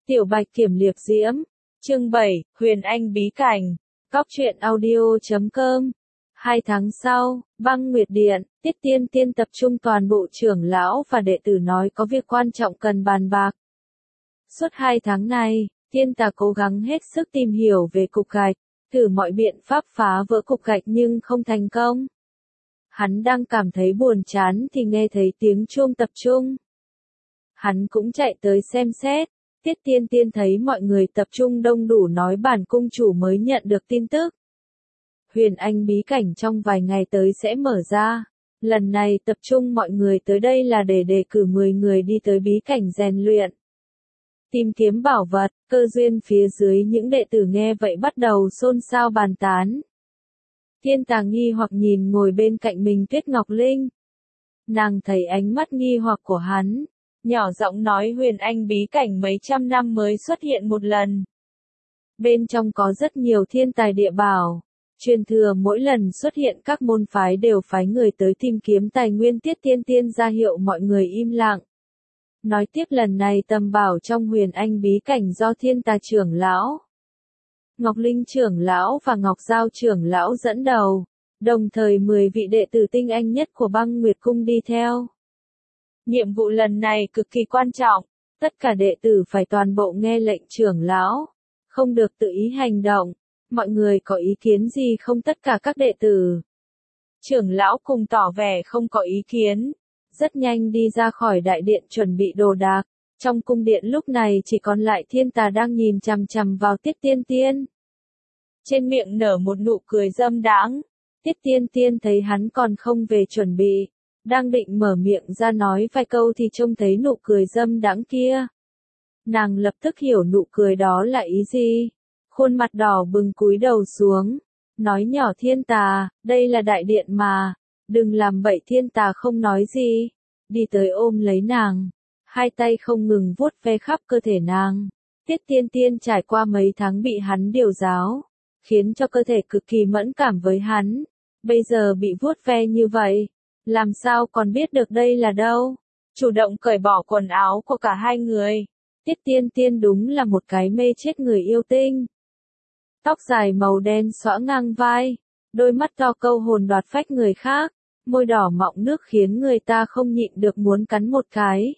Tiểu Bạch Kiểm Liệp Diễm, chương 7, Huyền Anh Bí Cảnh, Cóc truyện audio.com. 2 tháng sau, Băng Nguyệt Điện, Tiết Tiên Tiên tập trung toàn bộ trưởng lão và đệ tử nói có việc quan trọng cần bàn bạc. Suốt 2 tháng này, Tiên Tà cố gắng hết sức tìm hiểu về cục gạch, thử mọi biện pháp phá vỡ cục gạch nhưng không thành công. Hắn đang cảm thấy buồn chán thì nghe thấy tiếng chuông tập trung. Hắn cũng chạy tới xem xét. Tiết Tiên Tiên thấy mọi người tập trung đông đủ nói bản cung chủ mới nhận được tin tức. Huyền Anh bí cảnh trong vài ngày tới sẽ mở ra. Lần này tập trung mọi người tới đây là để đề cử 10 người đi tới bí cảnh rèn luyện. Tìm kiếm bảo vật, cơ duyên phía dưới những đệ tử nghe vậy bắt đầu xôn xao bàn tán. Tiên Tà nghi hoặc nhìn ngồi bên cạnh mình Tuyết Ngọc Linh. Nàng thấy ánh mắt nghi hoặc của hắn. Nhỏ giọng nói Huyền Anh bí cảnh mấy trăm năm mới xuất hiện một lần. Bên trong có rất nhiều thiên tài địa bảo. Truyền thừa mỗi lần xuất hiện các môn phái đều phái người tới tìm kiếm tài nguyên. Tiết Tiên Tiên ra hiệu mọi người im lặng. Nói tiếp lần này tầm bảo trong Huyền Anh bí cảnh do Thiên Tà trưởng lão, Ngọc Linh trưởng lão và Ngọc Giao trưởng lão dẫn đầu. Đồng thời 10 vị đệ tử tinh anh nhất của Băng Nguyệt Cung đi theo. Nhiệm vụ lần này cực kỳ quan trọng, tất cả đệ tử phải toàn bộ nghe lệnh trưởng lão, không được tự ý hành động. Mọi người có ý kiến gì không? Tất cả các đệ tử. Trưởng lão cùng tỏ vẻ không có ý kiến, rất nhanh đi ra khỏi đại điện chuẩn bị đồ đạc. Trong cung điện lúc này chỉ còn lại Thiên Tà đang nhìn chằm chằm vào Tiết Tiên Tiên. Trên miệng nở một nụ cười dâm đãng. Tiết Tiên Tiên thấy hắn còn không về chuẩn bị. Đang định mở miệng ra nói vài câu thì trông thấy nụ cười dâm đãng kia. Nàng lập tức hiểu nụ cười đó là ý gì. Khuôn mặt đỏ bừng cúi đầu xuống. Nói nhỏ Thiên Tà, đây là đại điện mà. Đừng làm bậy. Thiên Tà không nói gì. Đi tới ôm lấy nàng. Hai tay không ngừng vuốt ve khắp cơ thể nàng. Tiết Tiên Tiên trải qua mấy tháng bị hắn điều giáo. Khiến cho cơ thể cực kỳ mẫn cảm với hắn. Bây giờ bị vuốt ve như vậy. Làm sao còn biết được đây là đâu? Chủ động cởi bỏ quần áo của cả hai người. Tiết Tiên Tiên đúng là một cái mê chết người yêu tinh. Tóc dài màu đen xõa ngang vai. Đôi mắt to câu hồn đoạt phách người khác. Môi đỏ mọng nước khiến người ta không nhịn được muốn cắn một cái.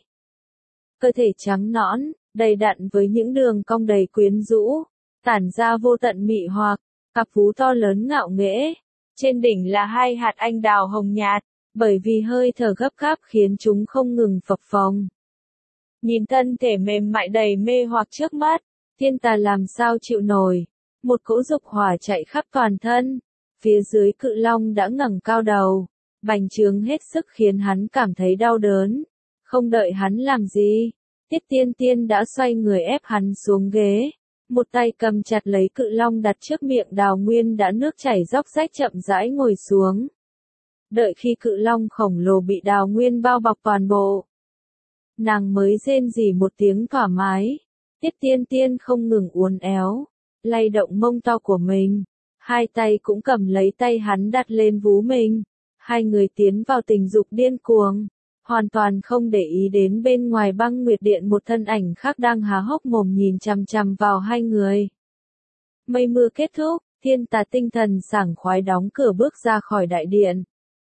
Cơ thể trắng nõn, đầy đặn với những đường cong đầy quyến rũ. Tản ra vô tận mị hoặc. Cặp vú to lớn ngạo nghễ. Trên đỉnh là 2 hạt anh đào hồng nhạt. Bởi vì hơi thở gấp gáp khiến chúng không ngừng phập phồng. Nhìn thân thể mềm mại đầy mê hoặc trước mắt, Thiên Tà làm sao chịu nổi. Một cỗ dục hỏa chạy khắp toàn thân. Phía dưới cự long đã ngẩng cao đầu, bành trướng hết sức khiến hắn cảm thấy đau đớn. Không đợi hắn làm gì, Tiết Tiên Tiên đã xoay người ép hắn xuống ghế. Một tay cầm chặt lấy cự long đặt trước miệng Đào Nguyên đã nước chảy róc rách chậm rãi ngồi xuống. Đợi khi cự long khổng lồ bị Đào Nguyên bao bọc toàn bộ, nàng mới rên rỉ một tiếng thoải mái. Tiết Tiên Tiên không ngừng uốn éo, lay động mông to của mình. Hai tay cũng cầm lấy tay hắn đặt lên vú mình. Hai người tiến vào tình dục điên cuồng, hoàn toàn không để ý đến bên ngoài Băng Nguyệt Điện một thân ảnh khác đang há hốc mồm nhìn chằm chằm vào hai người. Mây mưa kết thúc, Thiên Tà tinh thần sảng khoái đóng cửa bước ra khỏi đại điện.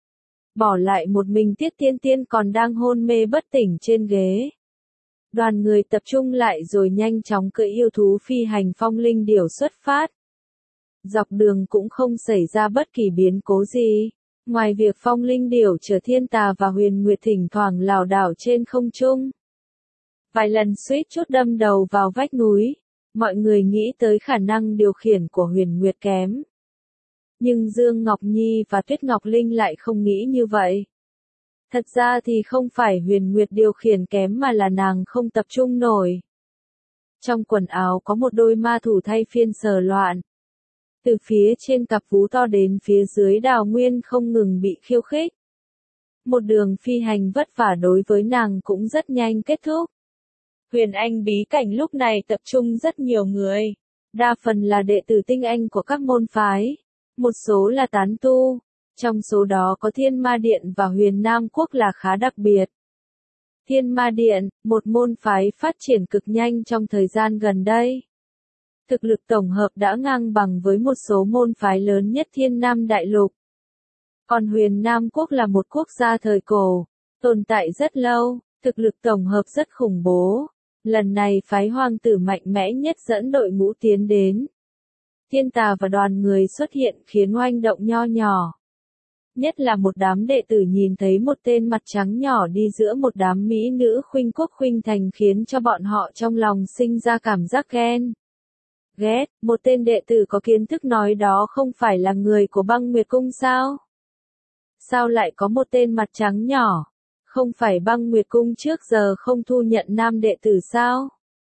Bỏ lại một mình Tiết Tiên Tiên còn đang hôn mê bất tỉnh trên ghế. Đoàn người tập trung lại rồi nhanh chóng cưỡi yêu thú phi hành phong linh điểu xuất phát. Dọc đường cũng không xảy ra bất kỳ biến cố gì. Ngoài việc phong linh điểu chở Thiên Tà và Huyền Nguyệt thỉnh thoảng lảo đảo trên không trung. Vài lần suýt chút đâm đầu vào vách núi. Mọi người nghĩ tới khả năng điều khiển của Huyền Nguyệt kém. Nhưng Dương Ngọc Nhi và Tuyết Ngọc Linh lại không nghĩ như vậy. Thật ra thì không phải Huyền Nguyệt điều khiển kém mà là nàng không tập trung nổi. Trong quần áo có một đôi ma thủ thay phiên sờ loạn. Từ phía trên cặp vú to đến phía dưới Đào Nguyên không ngừng bị khiêu khích. Một đường phi hành vất vả đối với nàng cũng rất nhanh kết thúc. Huyền Anh bí cảnh lúc này tập trung rất nhiều người. Đa phần là đệ tử tinh anh của các môn phái. Một số là tán tu. Trong số đó có Thiên Ma Điện và Huyền Nam Quốc là khá đặc biệt. Thiên Ma Điện, một môn phái phát triển cực nhanh trong thời gian gần đây. Thực lực tổng hợp đã ngang bằng với một số môn phái lớn nhất Thiên Nam Đại Lục. Còn Huyền Nam Quốc là một quốc gia thời cổ, tồn tại rất lâu, thực lực tổng hợp rất khủng bố. Lần này phái hoàng tử mạnh mẽ nhất dẫn đội ngũ tiến đến. Thiên Tà và đoàn người xuất hiện khiến oanh động nho nhỏ. Nhất là một đám đệ tử nhìn thấy một tên mặt trắng nhỏ đi giữa một đám mỹ nữ khuynh quốc khuynh thành khiến cho bọn họ trong lòng sinh ra cảm giác ghen. Ghét, một tên đệ tử có kiến thức nói đó không phải là người của Băng Nguyệt Cung sao? Sao lại có một tên mặt trắng nhỏ? Không phải Băng Nguyệt Cung trước giờ không thu nhận nam đệ tử sao?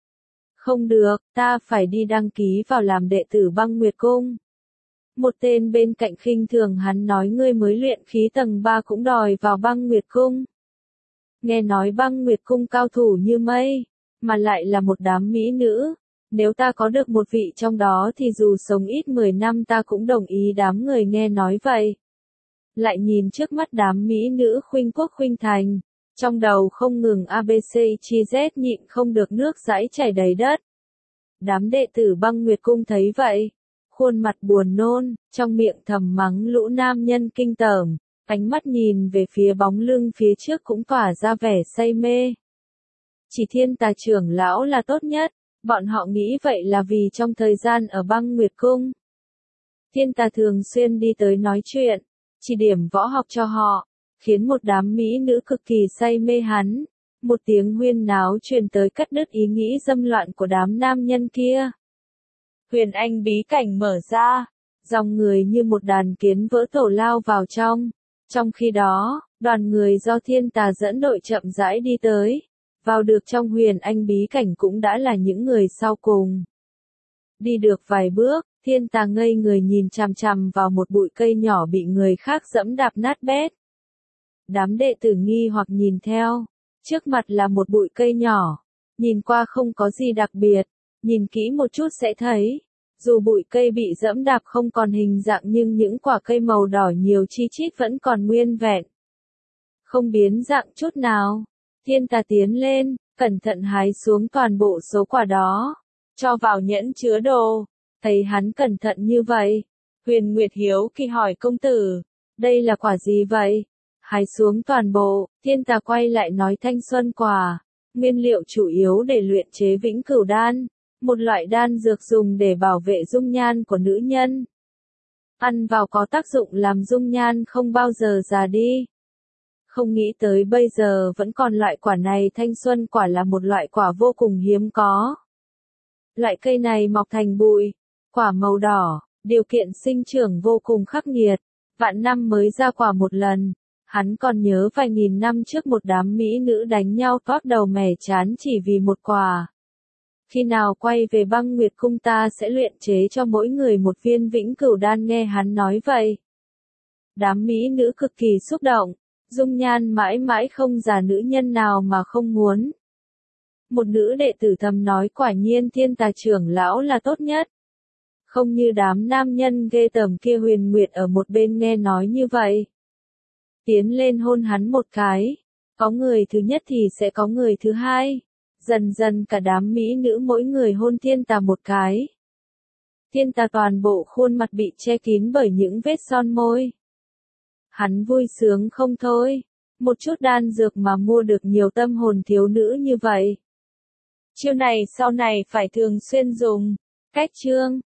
Không được, ta phải đi đăng ký vào làm đệ tử Băng Nguyệt Cung. Một tên bên cạnh khinh thường hắn nói ngươi mới luyện khí tầng 3 cũng đòi vào Băng Nguyệt Cung. Nghe nói Băng Nguyệt Cung cao thủ như mây, mà lại là một đám mỹ nữ. Nếu ta có được một vị trong đó thì dù sống ít 10 năm ta cũng đồng ý. Đám người nghe nói vậy. Lại nhìn trước mắt đám mỹ nữ khuynh quốc khuynh thành. Trong đầu không ngừng ABC chi Z nhịn không được nước dãi chảy đầy đất. Đám đệ tử Băng Nguyệt Cung thấy vậy. Khuôn mặt buồn nôn, trong miệng thầm mắng lũ nam nhân kinh tởm. Ánh mắt nhìn về phía bóng lưng phía trước cũng tỏa ra vẻ say mê. Chỉ Thiên Tà trưởng lão là tốt nhất. Bọn họ nghĩ vậy là vì trong thời gian ở Băng Nguyệt Cung, Thiên Tà thường xuyên đi tới nói chuyện, chỉ điểm võ học cho họ, khiến một đám mỹ nữ cực kỳ say mê hắn. Một tiếng huyên náo truyền tới cắt đứt ý nghĩ dâm loạn của đám nam nhân kia. Huyền Anh bí cảnh mở ra, dòng người như một đàn kiến vỡ tổ lao vào trong. Trong khi đó, đoàn người do Thiên Tà dẫn đội chậm rãi đi tới. Vào được trong Huyền Anh bí cảnh cũng đã là những người sau cùng. Đi được vài bước, Thiên Tà ngây người nhìn chằm chằm vào một bụi cây nhỏ bị người khác dẫm đạp nát bét. Đám đệ tử nghi hoặc nhìn theo. Trước mặt là một bụi cây nhỏ. Nhìn qua không có gì đặc biệt. Nhìn kỹ một chút sẽ thấy. Dù bụi cây bị dẫm đạp không còn hình dạng nhưng những quả cây màu đỏ nhiều chi chít vẫn còn nguyên vẹn. Không biến dạng chút nào. Thiên Tà tiến lên, cẩn thận hái xuống toàn bộ số quả đó, cho vào nhẫn chứa đồ. Thấy hắn cẩn thận như vậy, Huyền Nguyệt hiếu kỳ hỏi công tử, đây là quả gì vậy? Hái xuống toàn bộ, Thiên Tà quay lại nói thanh xuân quả, nguyên liệu chủ yếu để luyện chế vĩnh cửu đan, một loại đan dược dùng để bảo vệ dung nhan của nữ nhân. Ăn vào có tác dụng làm dung nhan không bao giờ già đi. Không nghĩ tới bây giờ vẫn còn loại quả này. Thanh xuân quả là một loại quả vô cùng hiếm có. Loại cây này mọc thành bụi, quả màu đỏ, điều kiện sinh trưởng vô cùng khắc nghiệt, vạn năm mới ra quả một lần. Hắn còn nhớ vài nghìn năm trước một đám mỹ nữ đánh nhau toác đầu mẻ chán chỉ vì một quả. Khi nào quay về Băng Nguyệt Cung ta sẽ luyện chế cho mỗi người một viên vĩnh cửu đan. Nghe hắn nói vậy, đám mỹ nữ cực kỳ xúc động. Dung nhan mãi mãi không già, nữ nhân nào mà không muốn. Một nữ đệ tử thầm nói quả nhiên Thiên Tà trưởng lão là tốt nhất. Không như đám nam nhân ghê tởm kia. Huyền Nguyệt ở một bên nghe nói như vậy. Tiến lên hôn hắn một cái. Có người thứ nhất thì sẽ có người thứ hai. Dần dần cả đám mỹ nữ mỗi người hôn Thiên Tà một cái. Thiên Tà toàn bộ khuôn mặt bị che kín bởi những vết son môi. Hắn vui sướng không thôi. Một chút đan dược mà mua được nhiều tâm hồn thiếu nữ như vậy. Chiêu này sau này phải thường xuyên dùng. Cách chương